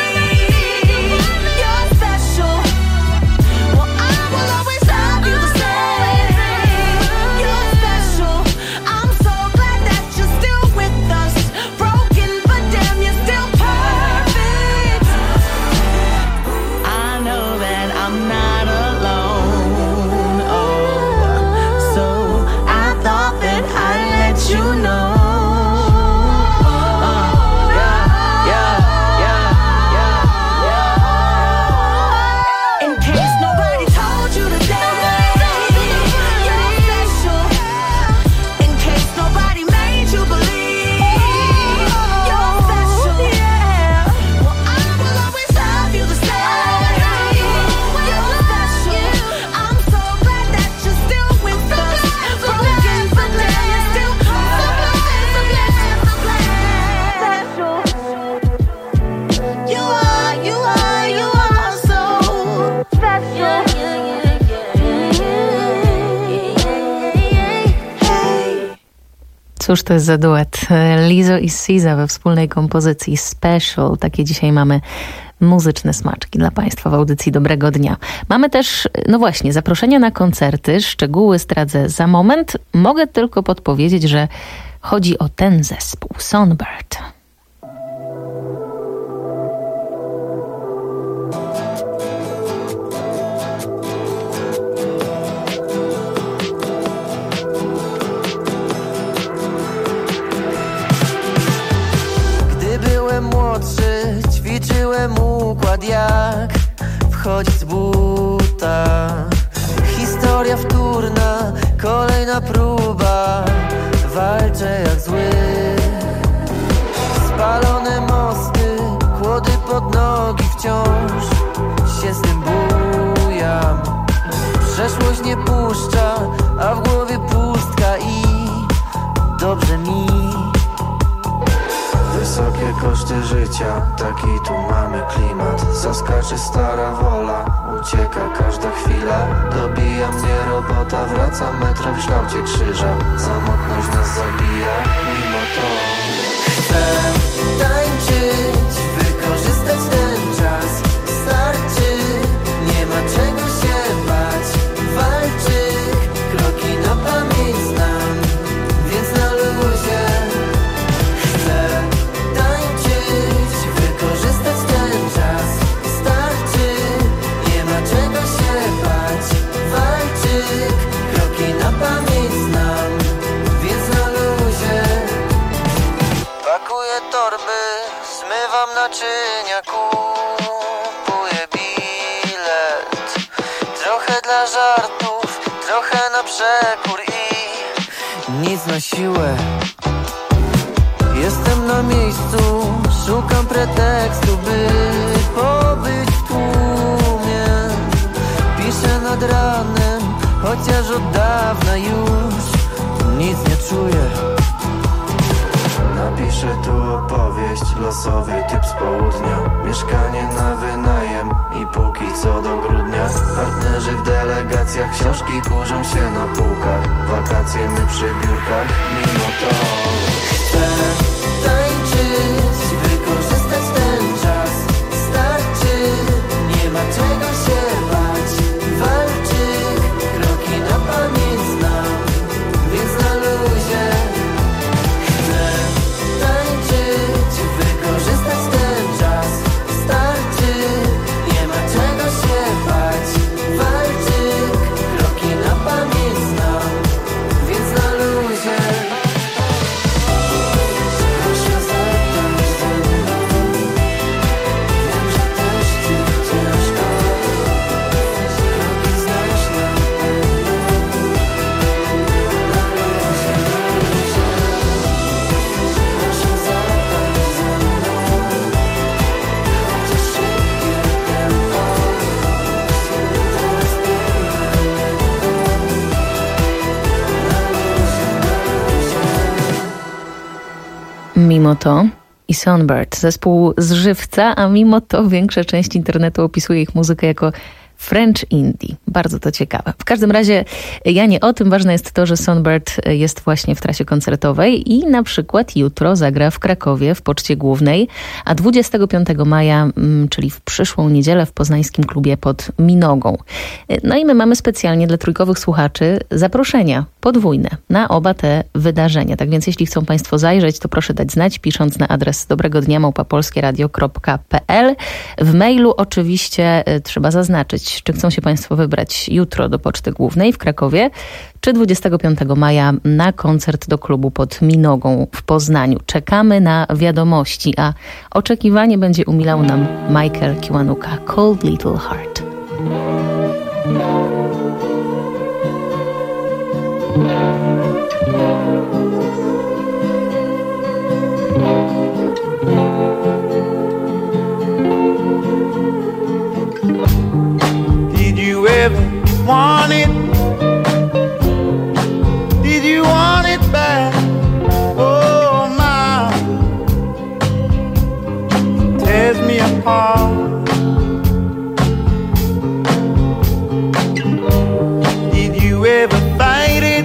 Cóż to jest za duet? Lizzo i Siza we wspólnej kompozycji Special. Takie dzisiaj mamy muzyczne smaczki dla Państwa w audycji Dobrego Dnia. Mamy też, no właśnie, zaproszenia na koncerty. Szczegóły zdradzę za moment. Mogę tylko podpowiedzieć, że chodzi o ten zespół, Songbird. Młodszy, ćwiczyłem układ jak wchodzić z buta. Historia wtórna, kolejna próba, walczę jak zły. Spalone mosty, kłody pod nogi, wciąż się z tym bujam. Przeszłość nie puszcza, a w głowie pustka i dobrze mi. Wysokie koszty życia, taki tu mamy klimat. Zaskacze stara wola, ucieka każda chwila. Dobija mnie robota, wraca metro w kształcie krzyża. Samotność nas zabija, mimo to chcę tańczyć, wykorzystać ten czas. Starczy, nie ma czego się bać. Walczyk, kroki na pamięć znam, więc na luzie. Chcę tańczyć, wykorzystać ten czas. Starczy, nie ma czego się bać. Walczyk, kroki na pamięć znam, więc na luzie. Pakuję torby, zmywam naczynia, kupuję bilet. Trochę dla żartów, trochę na przekór i nic na siłę. Jestem na miejscu, szukam pretekstu, by pobyć w tłumie. Piszę nad ranem, chociaż od dawna już nic nie czuję. Napiszę tu opowieść, losowy typ z południa. Mieszkanie na wynajem i póki co do grudnia. Partnerzy w delegacjach, książki kurzą się na półkach. Wakacje my przy biurkach, mimo to chcę tańczyć, wykorzystać ten czas. Starczy, nie ma czego się bać. Walczyk, kroki na pamięć znam, więc na luzie. Chcę tańczyć, wykorzystać ten czas. Starczy, nie ma czego się bać. Walczyk, kroki na pamięć znam, więc na luzie. Proszę zatańcz ze mną. Wiem, że też ci ciężko. Kroki znasz na pewno. Na luzie, na luzie. Proszę zatańcz ze mną. Chociaż szybkie tempo. Teraz Mimo to i Songbird, zespół z Żywca, a mimo to większa część internetu opisuje ich muzykę jako French indie. Bardzo to ciekawe. W każdym razie ja nie o tym. Ważne jest to, że Songbird jest właśnie w trasie koncertowej i na przykład jutro zagra w Krakowie w Poczcie Głównej, a dwudziestego piątego maja, czyli w przyszłą niedzielę w poznańskim klubie pod Minogą. No i my mamy specjalnie dla trójkowych słuchaczy zaproszenia podwójne na oba te wydarzenia. Tak więc jeśli chcą Państwo zajrzeć, to proszę dać znać, pisząc na adres dobrego dnia małpa polskieradio kropka p l. W mailu oczywiście trzeba zaznaczyć, czy chcą się Państwo wybrać jutro do Poczty Głównej w Krakowie, czy dwudziestego piątego maja na koncert do klubu pod Minogą w Poznaniu. Czekamy na wiadomości, a oczekiwanie będzie umilał nam Michael Kiwanuka, Cold Little Heart. Did you ever want it? Did you want it back? Oh my, it tears me apart. Did you ever fight it?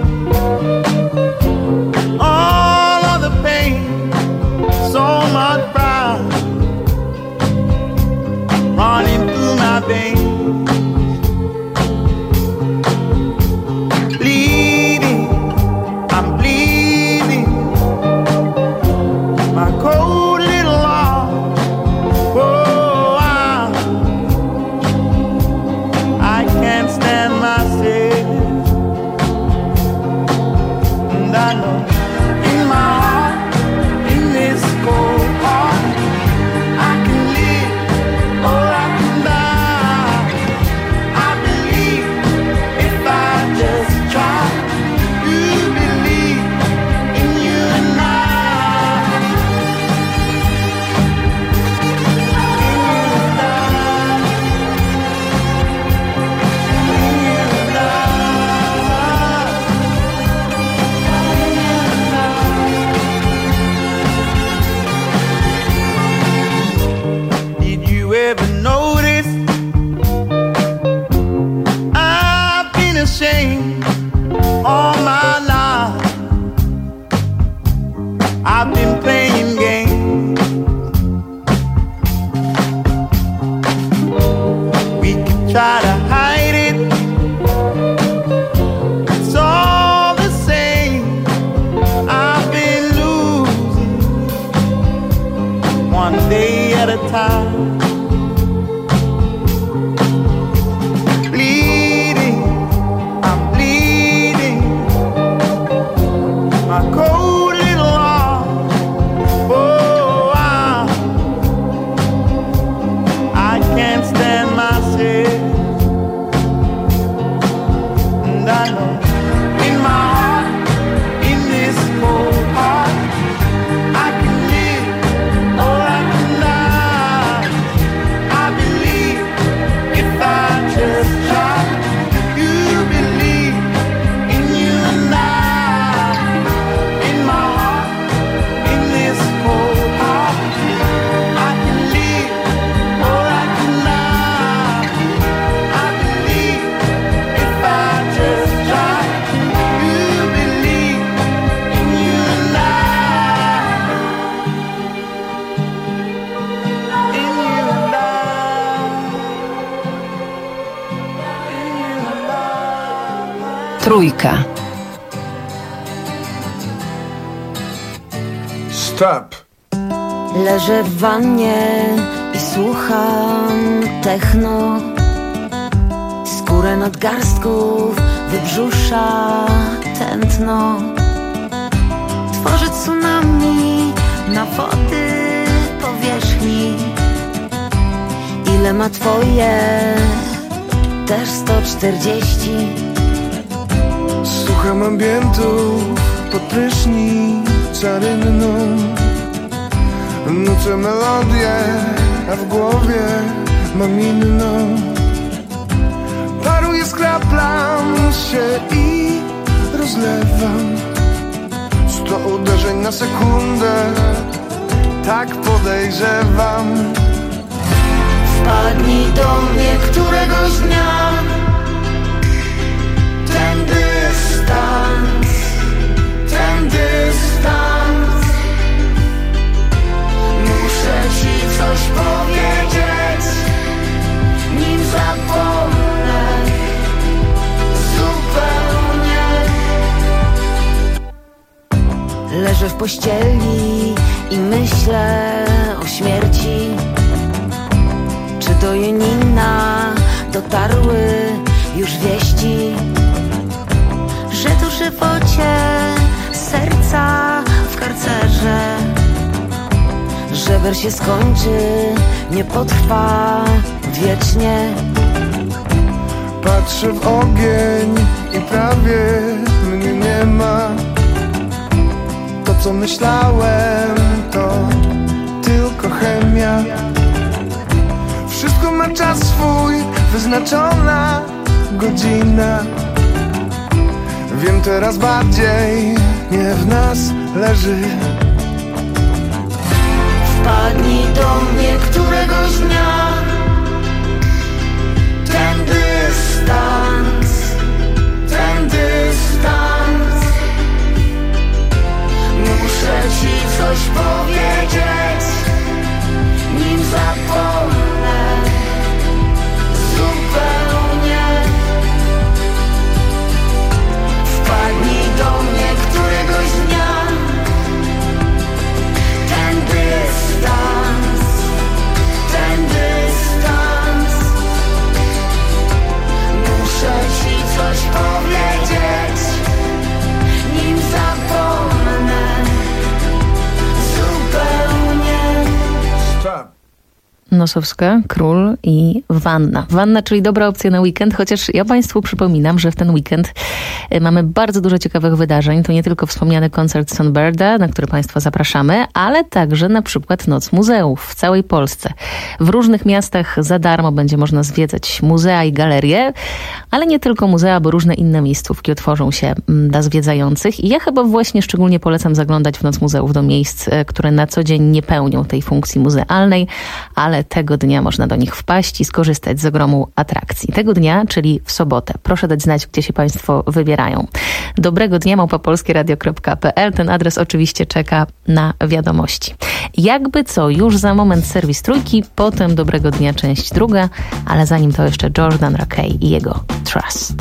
All of the pain, so much pride running through my veins. I can live or I can die. ever noticed? I've been ashamed all my life. I've been playing games. We can try to hide it. It's all the same. I've been losing one day at a time. Bleeding, I'm bleeding. My cold little heart. Oh, I, I can't stand myself. And I know in my heart, in this cold heart, I can live or I can die. I believe if I just try. You believe in you and I. In my heart, in this cold heart, I can live or I can die. I believe if I just try. You believe in you and I. In you and Trójka. Stop. Leżę w wannie i słucham techno. Skórę nadgarstków wybrzusza tętno. Tworzy tsunami na wody powierzchni. Ile ma twoje? Też sto czterdzieści. Słucham ambientów pod prysznicem rynną. Nucę melodię, a w głowie mam inną. Paruję, skraplam się i rozlewam. Sto uderzeń na sekundę, tak podejrzewam. Wpadnij do mnie któregoś dnia. Ten dystans, ten dystans. Muszę ci coś powiedzieć, nim zapomnę zupełnie. Leżę w pościeli i myślę o śmierci. Czy do Janina dotarły już wieści, że tu szybocie serca w karcerze? Żeber się skończy, nie potrwa wiecznie. Patrzę w ogień i prawie mnie nie ma. To co myślałem to tylko chemia. Wszystko ma czas swój, wyznaczona godzina. Wiem teraz bardziej, nie w nas leży. Wpadnij do mnie któregoś dnia. Ten dystans, ten dystans. Muszę ci coś powiedzieć, nim zapomnę zupełnie. Wpadnij do mnie któregoś dnia. Ten dystans, ten dystans. Muszę ci coś powiedzieć, nim zapomnę zupełnie. Stop. Nosowska, Król i Wanna. Wanna, czyli dobra opcja na weekend, chociaż ja Państwu przypominam, że w ten weekend mamy bardzo dużo ciekawych wydarzeń. To nie tylko wspomniany koncert Sonbirda, na który Państwa zapraszamy, ale także na przykład Noc Muzeów w całej Polsce. W różnych miastach za darmo będzie można zwiedzać muzea i galerie, ale nie tylko muzea, bo różne inne miejscówki otworzą się dla zwiedzających. I ja chyba właśnie szczególnie polecam zaglądać w Noc Muzeów do miejsc, które na co dzień nie pełnią tej funkcji muzealnej, ale tego dnia można do nich wpaść i skorzystać z ogromu atrakcji. Tego dnia, czyli w sobotę. Proszę dać znać, gdzie się Państwo wybierają. Dobrego dnia małpa polskieradio kropka p l. Ten adres oczywiście czeka na wiadomości. Jakby co, już za moment serwis Trójki, potem Dobrego dnia część druga, ale zanim to jeszcze Jordan Rakei i jego Trust.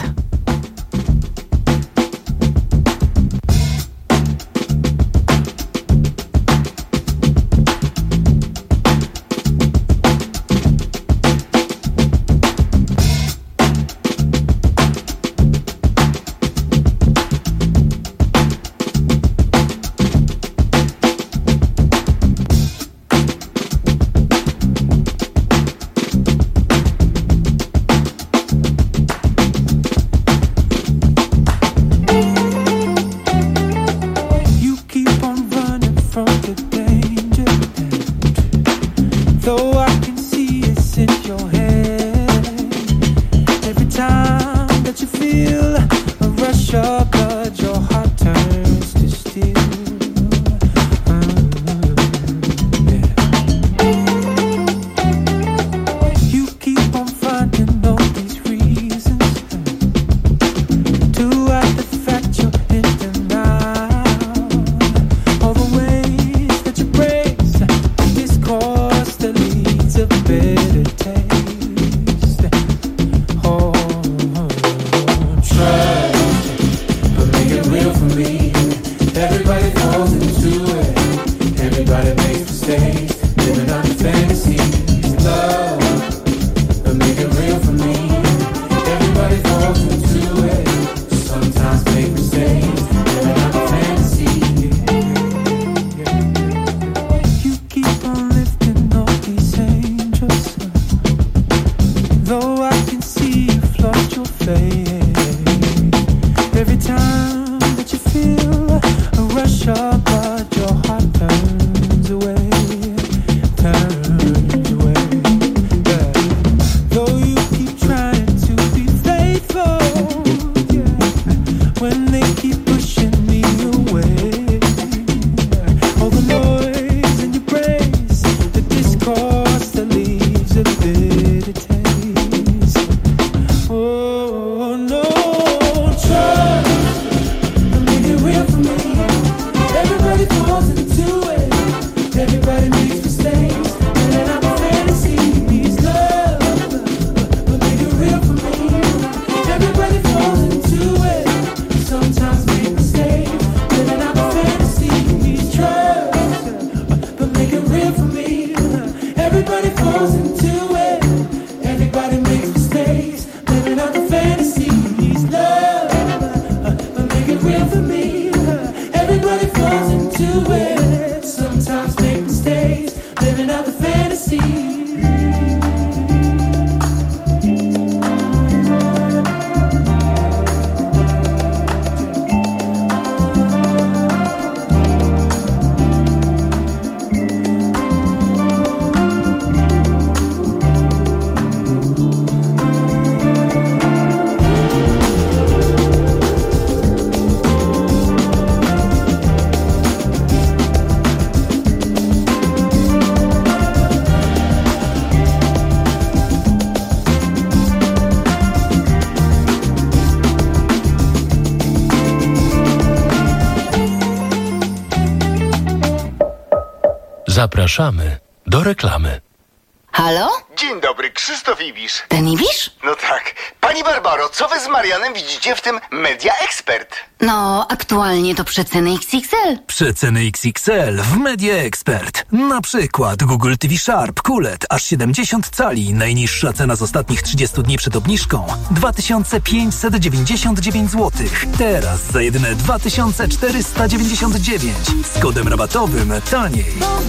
Zapraszamy do reklamy. Halo? Dzień dobry, Krzysztof Ibisz. Ten Ibisz? No tak. Pani Barbaro, co wy z Marianem widzicie w tym Media Expert? No, aktualnie to przeceny X X L. Przeceny X X L w Media Expert. Na przykład Google T V Sharp Q L E D aż siedemdziesiąt cali. Najniższa cena z ostatnich trzydziestu dni przed obniżką dwa tysiące pięćset dziewięćdziesiąt dziewięć złotych. Teraz za jedyne dwa tysiące czterysta dziewięćdziesiąt dziewięć. Z kodem rabatowym taniej.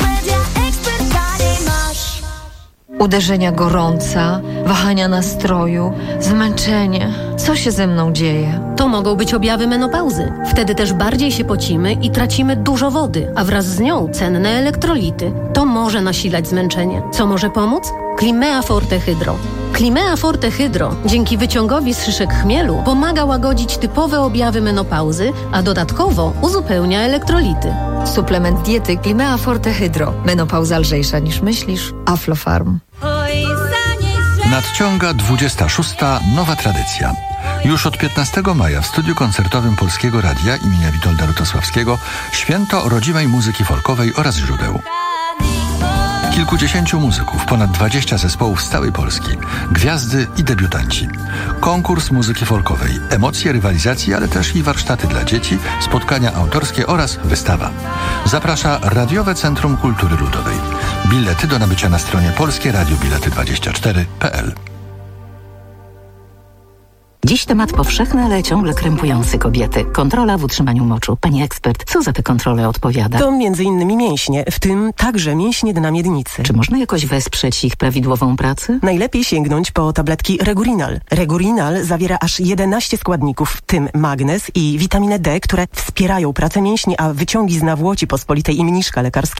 Uderzenia gorąca, wahania nastroju, zmęczenie. Co się ze mną dzieje? To mogą być objawy menopauzy. Wtedy też bardziej się pocimy i tracimy dużo wody, a wraz z nią cenne elektrolity. To może nasilać zmęczenie. Co może pomóc? Climea Forte Hydro. Climea Forte Hydro dzięki wyciągowi z szyszek chmielu pomaga łagodzić typowe objawy menopauzy, a dodatkowo uzupełnia elektrolity. Suplement diety Climea Forte Hydro. Menopauza lżejsza niż myślisz. Aflofarm. Nadciąga dwudziesta szósta nowa tradycja. Już od piętnastego maja w studiu koncertowym Polskiego Radia imienia Witolda Lutosławskiego święto rodzimej muzyki folkowej oraz źródeł. Kilkudziesięciu muzyków, ponad dwadzieścia zespołów z całej Polski, gwiazdy i debiutanci. Konkurs muzyki folkowej, emocje rywalizacji, ale też i warsztaty dla dzieci, spotkania autorskie oraz wystawa. Zaprasza Radiowe Centrum Kultury Ludowej. Bilety do nabycia na stronie polskie radio bilety dwadzieścia cztery kropka p l. Dziś temat powszechny, ale ciągle krępujący kobiety. Kontrola w utrzymaniu moczu. Pani ekspert, co za te kontrole odpowiada? To między innymi mięśnie, w tym także mięśnie dna miednicy. Czy można jakoś wesprzeć ich prawidłową pracę? Najlepiej sięgnąć po tabletki Regurinal. Regurinal zawiera aż jedenaście składników, w tym magnez i witaminę D, które wspierają pracę mięśni, a wyciągi z nawłoci pospolitej i mniszka lekarskiego